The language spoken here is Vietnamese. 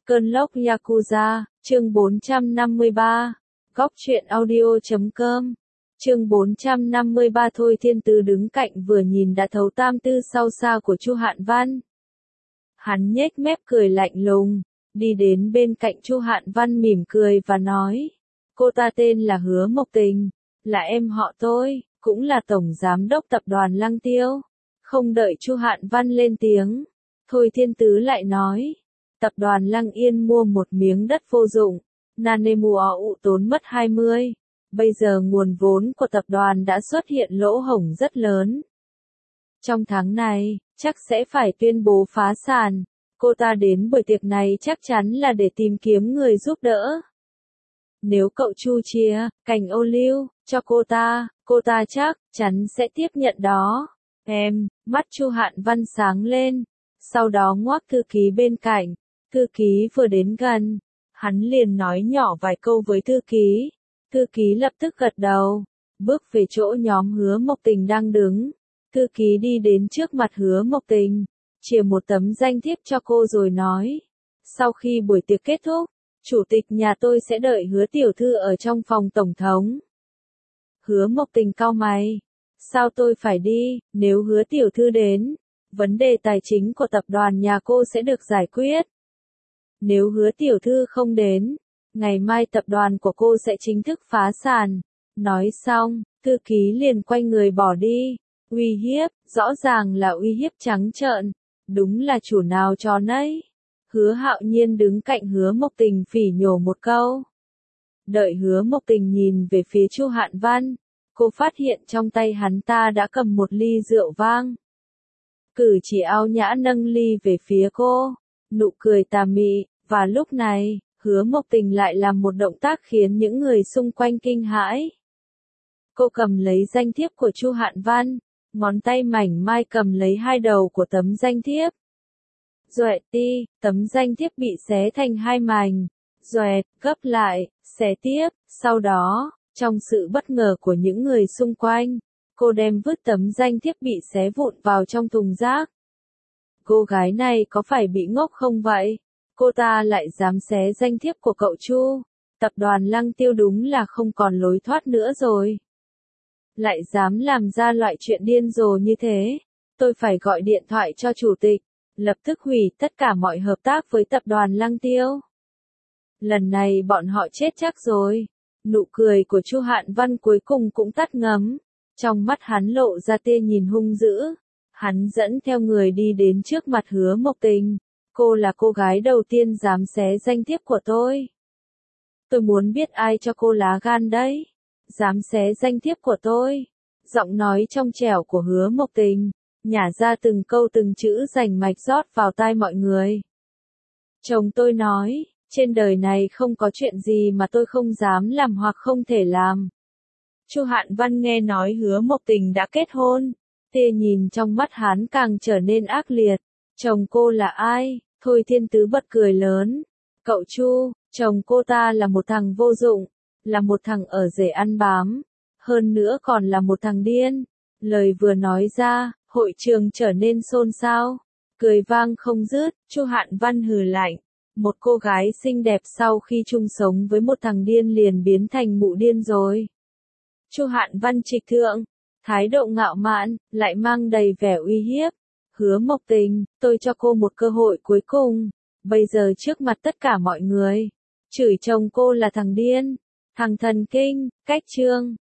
Cơn lốc Yakuza, chương 453, góc truyện audio.com, chương 453. Thôi Thiên Tứ đứng cạnh vừa nhìn đã thấu tam tư sâu xa của Chu Hạn Văn. Hắn nhếch mép cười lạnh lùng, đi đến bên cạnh Chu Hạn Văn mỉm cười và nói, cô ta tên là Hứa Mộc Tình, là em họ tôi, cũng là tổng giám đốc tập đoàn Lăng Tiêu. Không đợi Chu Hạn Văn lên tiếng, Thôi Thiên Tứ lại nói, tập đoàn Lăng Yên mua một miếng đất vô dụng, Nanemua tốn mất 20. Bây giờ nguồn vốn của tập đoàn đã xuất hiện lỗ hổng rất lớn. Trong tháng này, chắc sẽ phải tuyên bố phá sản. Cô ta đến buổi tiệc này chắc chắn là để tìm kiếm người giúp đỡ. Nếu cậu Chu chia cành ô liu cho cô ta chắc chắn sẽ tiếp nhận đó. Mắt Chu Hạn Văn sáng lên, sau đó ngoắc thư ký bên cạnh. Thư ký vừa đến gần, hắn liền nói nhỏ vài câu với thư ký. Thư ký lập tức gật đầu, bước về chỗ nhóm Hứa Mộc Tình đang đứng. Thư ký đi đến trước mặt Hứa Mộc Tình, chìa một tấm danh thiếp cho cô rồi nói. Sau khi buổi tiệc kết thúc, chủ tịch nhà tôi sẽ đợi Hứa tiểu thư ở trong phòng tổng thống. Hứa Mộc Tình cau mày. Sao tôi phải đi, nếu Hứa tiểu thư đến, vấn đề tài chính của tập đoàn nhà cô sẽ được giải quyết. Nếu Hứa tiểu thư không đến, ngày mai tập đoàn của cô sẽ chính thức phá sản. Nói xong, thư ký liền quay người bỏ đi. Uy hiếp, rõ ràng là uy hiếp trắng trợn. Đúng là chủ nào trò nấy. Hứa Hạo Nhiên đứng cạnh Hứa Mộc Tình phỉ nhổ một câu. Đợi Hứa Mộc Tình nhìn về phía Chu Hạn Văn, cô phát hiện trong tay hắn ta đã cầm một ly rượu vang. Cử chỉ ao nhã nâng ly về phía cô, nụ cười tà mị, và lúc này, Hứa Mộc Tình lại làm một động tác khiến những người xung quanh kinh hãi. Cô cầm lấy danh thiếp của Chu Hạn Văn, ngón tay mảnh mai cầm lấy hai đầu của tấm danh thiếp. Doẹt ti, tấm danh thiếp bị xé thành hai mảnh. Doẹt, gấp lại, xé tiếp, sau đó, trong sự bất ngờ của những người xung quanh, cô đem vứt tấm danh thiếp bị xé vụn vào trong thùng rác. Cô gái này có phải bị ngốc không vậy? Cô ta lại dám xé danh thiếp của cậu Chu. Tập đoàn Lăng Tiêu đúng là không còn lối thoát nữa rồi. Lại dám làm ra loại chuyện điên rồ như thế. Tôi phải gọi điện thoại cho chủ tịch, lập tức hủy tất cả mọi hợp tác với tập đoàn Lăng Tiêu. Lần này bọn họ chết chắc rồi. Nụ cười của Chu Hạn Văn cuối cùng cũng tắt ngấm. Trong mắt hắn lộ ra tia nhìn hung dữ. Hắn dẫn theo người đi đến trước mặt Hứa Mộc Tình. Cô là cô gái đầu tiên dám xé danh thiếp của tôi. Tôi muốn biết ai cho cô lá gan đấy. Dám xé danh thiếp của tôi. Giọng nói trong trẻo của Hứa Mộc Tình, nhả ra từng câu từng chữ rành mạch rót vào tai mọi người. Chồng tôi nói, trên đời này không có chuyện gì mà tôi không dám làm hoặc không thể làm. Chu Hạn Văn nghe nói Hứa Mộc Tình đã kết hôn, tia nhìn trong mắt hắn càng trở nên ác liệt. Chồng cô là ai? Thôi Thiên Tứ bật cười lớn. Cậu Chu, chồng cô ta là một thằng vô dụng, là một thằng ở rể ăn bám, hơn nữa còn là một thằng điên. Lời vừa nói ra, hội trường trở nên xôn xao, cười vang không dứt. Chu Hạn Văn hừ lạnh, một cô gái xinh đẹp sau khi chung sống với một thằng điên liền biến thành mụ điên rồi. Chu Hạn Văn trịch thượng, thái độ ngạo mạn, lại mang đầy vẻ uy hiếp. Hứa Mộc Tình, tôi cho cô một cơ hội cuối cùng, bây giờ trước mặt tất cả mọi người, chửi chồng cô là thằng điên, thằng thần kinh, cách chương.